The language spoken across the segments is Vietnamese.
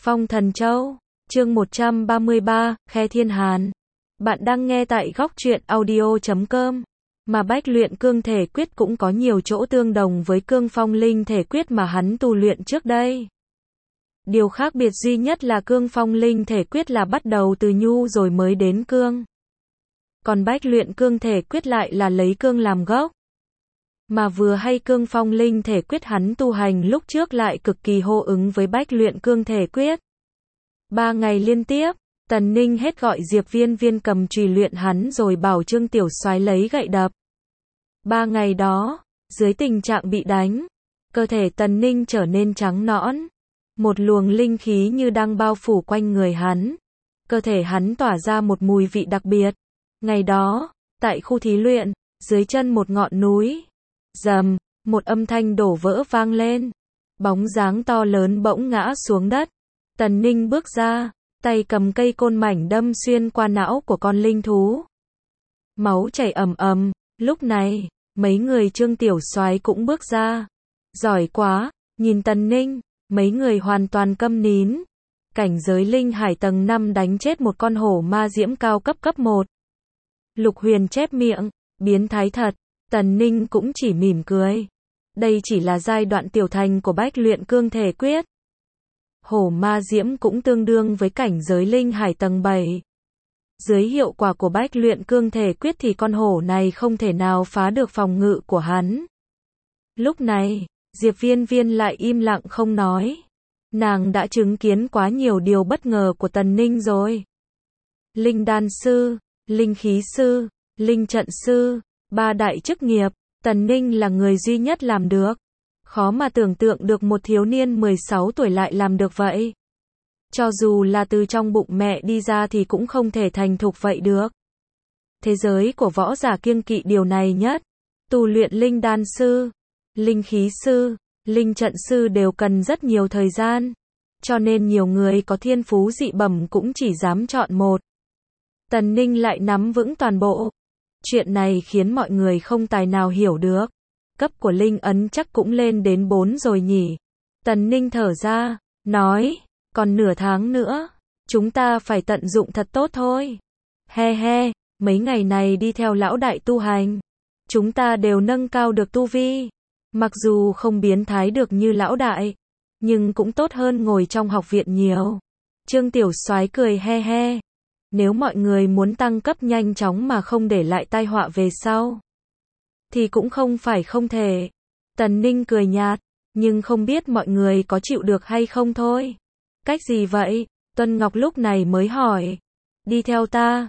Phong Thần Châu, chương 133, Khe Thiên Hàn. Bạn đang nghe tại góc truyện audio.com. Mà Bách Luyện Cương Thể Quyết cũng có nhiều chỗ tương đồng với Cương Phong Linh Thể Quyết mà hắn tu luyện trước đây. Điều khác biệt duy nhất là Cương Phong Linh Thể Quyết là bắt đầu từ nhu rồi mới đến cương. Còn Bách Luyện Cương Thể Quyết lại là lấy cương làm gốc. Mà vừa hay Cương Phong Linh Thể Quyết hắn tu hành lúc trước lại cực kỳ hô ứng với Bách Luyện Cương Thể Quyết. 3 ngày liên tiếp, Tần Ninh hết gọi Diệp Viên Viên cầm chùy luyện hắn rồi bảo Trương Tiểu Soái lấy gậy đập. 3 ngày đó, dưới tình trạng bị đánh, cơ thể Tần Ninh trở nên trắng nõn. Một luồng linh khí như đang bao phủ quanh người hắn. Cơ thể hắn tỏa ra một mùi vị đặc biệt. Ngày đó, tại khu thí luyện, dưới chân một ngọn núi, rầm, một âm thanh đổ vỡ vang lên. Bóng dáng to lớn bỗng ngã xuống đất. Tần Ninh bước ra, tay cầm cây côn mảnh đâm xuyên qua não của con linh thú. Máu chảy ầm ầm, lúc này, mấy người Trương Tiểu Soái cũng bước ra. Giỏi quá, nhìn Tần Ninh, mấy người hoàn toàn câm nín. Cảnh giới linh hải tầng 5 đánh chết một con hổ ma diễm cao cấp 1. Lục Huyền chép miệng, biến thái thật. Tần Ninh cũng chỉ mỉm cười. Đây chỉ là giai đoạn tiểu thành của Bách Luyện Cương Thể Quyết. Hổ ma diễm cũng tương đương với cảnh giới linh hải tầng 7. Dưới hiệu quả của Bách Luyện Cương Thể Quyết thì con hổ này không thể nào phá được phòng ngự của hắn. Lúc này, Diệp Viên Viên lại im lặng không nói. Nàng đã chứng kiến quá nhiều điều bất ngờ của Tần Ninh rồi. Linh đan sư, linh khí sư, linh trận sư, 3 đại chức nghiệp, Tần Ninh là người duy nhất làm được. Khó mà tưởng tượng được một thiếu niên 16 tuổi lại làm được vậy. Cho dù là từ trong bụng mẹ đi ra thì cũng không thể thành thục vậy được. Thế giới của võ giả kiêng kỵ điều này nhất. Tu luyện linh đan sư, linh khí sư, linh trận sư đều cần rất nhiều thời gian. Cho nên nhiều người có thiên phú dị bẩm cũng chỉ dám chọn một. Tần Ninh lại nắm vững toàn bộ. Chuyện này khiến mọi người không tài nào hiểu được. Cấp của linh ấn chắc cũng lên đến 4 rồi nhỉ. Tần Ninh thở ra, nói, còn nửa tháng nữa, chúng ta phải tận dụng thật tốt thôi. He he, mấy ngày này đi theo lão đại tu hành, chúng ta đều nâng cao được tu vi. Mặc dù không biến thái được như lão đại, nhưng cũng tốt hơn ngồi trong học viện nhiều. Trương Tiểu Soái cười he he. Nếu mọi người muốn tăng cấp nhanh chóng mà không để lại tai họa về sau, thì cũng không phải không thể. Tần Ninh cười nhạt, nhưng không biết mọi người có chịu được hay không thôi. Cách gì vậy? Tuân Ngọc lúc này mới hỏi. Đi theo ta,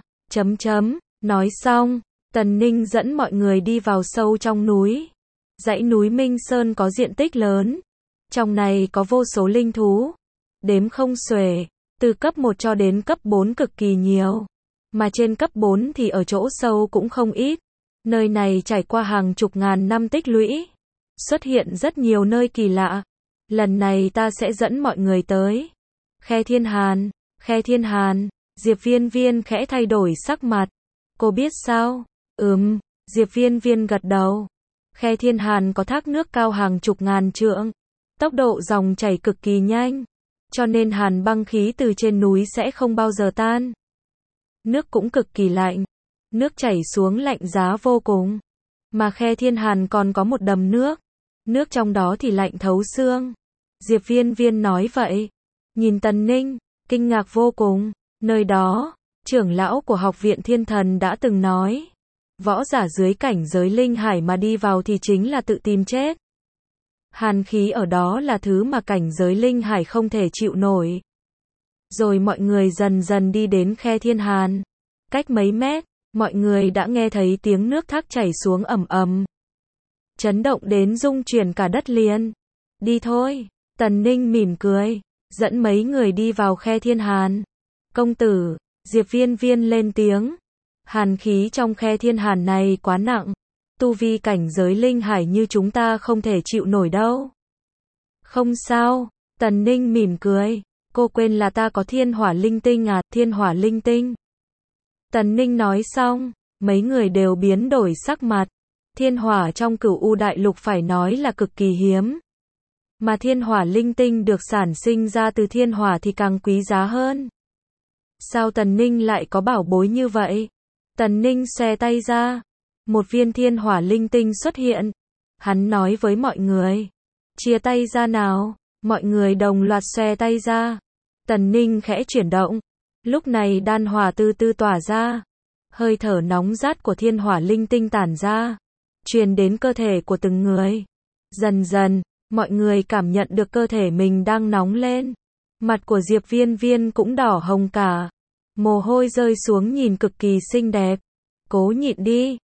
nói xong, Tần Ninh dẫn mọi người đi vào sâu trong núi. Dãy núi Minh Sơn có diện tích lớn. Trong này có vô số linh thú. Đếm không xuể, từ cấp 1 cho đến cấp 4 cực kỳ nhiều. Mà trên cấp 4 thì ở chỗ sâu cũng không ít. Nơi này trải qua hàng chục ngàn năm tích lũy. Xuất hiện rất nhiều nơi kỳ lạ. Lần này ta sẽ dẫn mọi người tới Khe Thiên Hàn. Khe Thiên Hàn. Diệp Viên Viên khẽ thay đổi sắc mặt. Cô biết sao? Diệp Viên Viên gật đầu. Khe Thiên Hàn có thác nước cao hàng chục ngàn trượng. Tốc độ dòng chảy cực kỳ nhanh. Cho nên hàn băng khí từ trên núi sẽ không bao giờ tan. Nước cũng cực kỳ lạnh. Nước chảy xuống lạnh giá vô cùng. Mà Khe Thiên Hàn còn có một đầm nước. Nước trong đó thì lạnh thấu xương. Diệp Viên Viên nói vậy. Nhìn Tần Ninh, kinh ngạc vô cùng. Nơi đó, trưởng lão của học viện Thiên Thần đã từng nói. Võ giả dưới cảnh giới linh hải mà đi vào thì chính là tự tìm chết. Hàn khí ở đó là thứ mà cảnh giới linh hải không thể chịu nổi. Rồi mọi người dần dần đi đến Khe Thiên Hàn. Cách mấy mét, mọi người đã nghe thấy tiếng nước thác chảy xuống ầm ầm. Chấn động đến rung chuyển cả đất liền. Đi thôi, Tần Ninh mỉm cười, dẫn mấy người đi vào Khe Thiên Hàn. Công tử, Diệp Viên Viên lên tiếng. Hàn khí trong Khe Thiên Hàn này quá nặng. Tu vi cảnh giới linh hải như chúng ta không thể chịu nổi đâu. Không sao, Tần Ninh mỉm cười. Cô quên là ta có thiên hỏa linh tinh à, thiên hỏa linh tinh. Tần Ninh nói xong, mấy người đều biến đổi sắc mặt. Thiên hỏa trong Cửu U Đại Lục phải nói là cực kỳ hiếm. Mà thiên hỏa linh tinh được sản sinh ra từ thiên hỏa thì càng quý giá hơn. Sao Tần Ninh lại có bảo bối như vậy? Tần Ninh xòe tay ra. Một viên thiên hỏa linh tinh xuất hiện. Hắn nói với mọi người. Chia tay ra nào. Mọi người đồng loạt xòe tay ra. Tần Ninh khẽ chuyển động. Lúc này đan hỏa từ từ tỏa ra. Hơi thở nóng rát của thiên hỏa linh tinh tản ra. Truyền đến cơ thể của từng người. Dần dần, mọi người cảm nhận được cơ thể mình đang nóng lên. Mặt của Diệp Viên Viên cũng đỏ hồng cả. Mồ hôi rơi xuống nhìn cực kỳ xinh đẹp. Cố nhịn đi.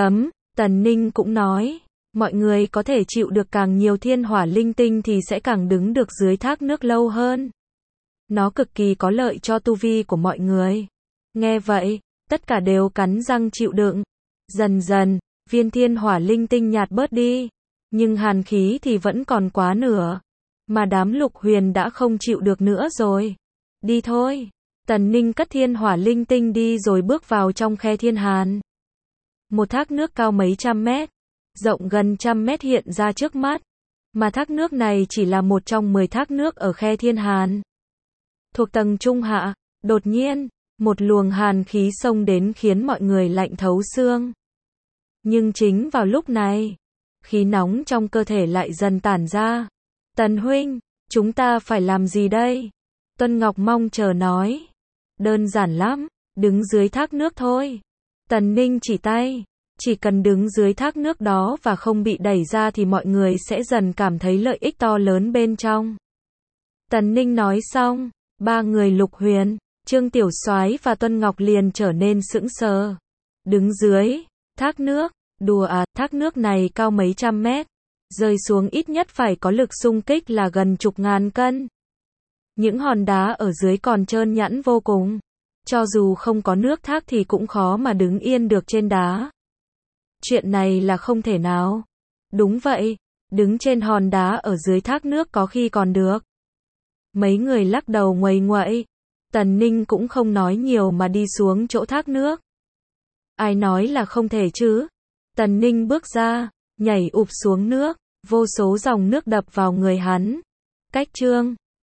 Tần Ninh cũng nói. Mọi người có thể chịu được càng nhiều thiên hỏa linh tinh thì sẽ càng đứng được dưới thác nước lâu hơn. Nó cực kỳ có lợi cho tu vi của mọi người. Nghe vậy, tất cả đều cắn răng chịu đựng. Dần dần, viên thiên hỏa linh tinh nhạt bớt đi. Nhưng hàn khí thì vẫn còn quá nửa. Mà đám Lục Huyền đã không chịu được nữa rồi. Đi thôi. Tần Ninh cất thiên hỏa linh tinh đi rồi bước vào trong khe thiên hàn. Một thác nước cao mấy trăm mét, rộng gần 100 mét hiện ra trước mắt. Mà thác nước này chỉ là một trong 10 thác nước ở khe thiên hàn. Thuộc tầng trung hạ, đột nhiên, một luồng hàn khí xông đến khiến mọi người lạnh thấu xương. Nhưng chính vào lúc này, khí nóng trong cơ thể lại dần tản ra. Tần huynh, chúng ta phải làm gì đây? Tuân Ngọc mong chờ nói. Đơn giản lắm, đứng dưới thác nước thôi. Tần Ninh chỉ tay. Chỉ cần đứng dưới thác nước đó và không bị đẩy ra thì mọi người sẽ dần cảm thấy lợi ích to lớn bên trong. Tần Ninh nói xong, ba người Lục Huyền, Trương Tiểu Soái và Tuân Ngọc liền trở nên sững sờ. Đứng dưới thác nước, đùa à, thác nước này cao mấy trăm mét, rơi xuống ít nhất phải có lực xung kích là gần chục ngàn cân. Những hòn đá ở dưới còn trơn nhẵn vô cùng. Cho dù không có nước thác thì cũng khó mà đứng yên được trên đá. Chuyện này là không thể nào. Đúng vậy, đứng trên hòn đá ở dưới thác nước có khi còn được. Mấy người lắc đầu nguầy nguậy. Tần Ninh cũng không nói nhiều mà đi xuống chỗ thác nước. Ai nói là không thể chứ? Tần Ninh bước ra, nhảy ụp xuống nước, vô số dòng nước đập vào người hắn. Cách Trương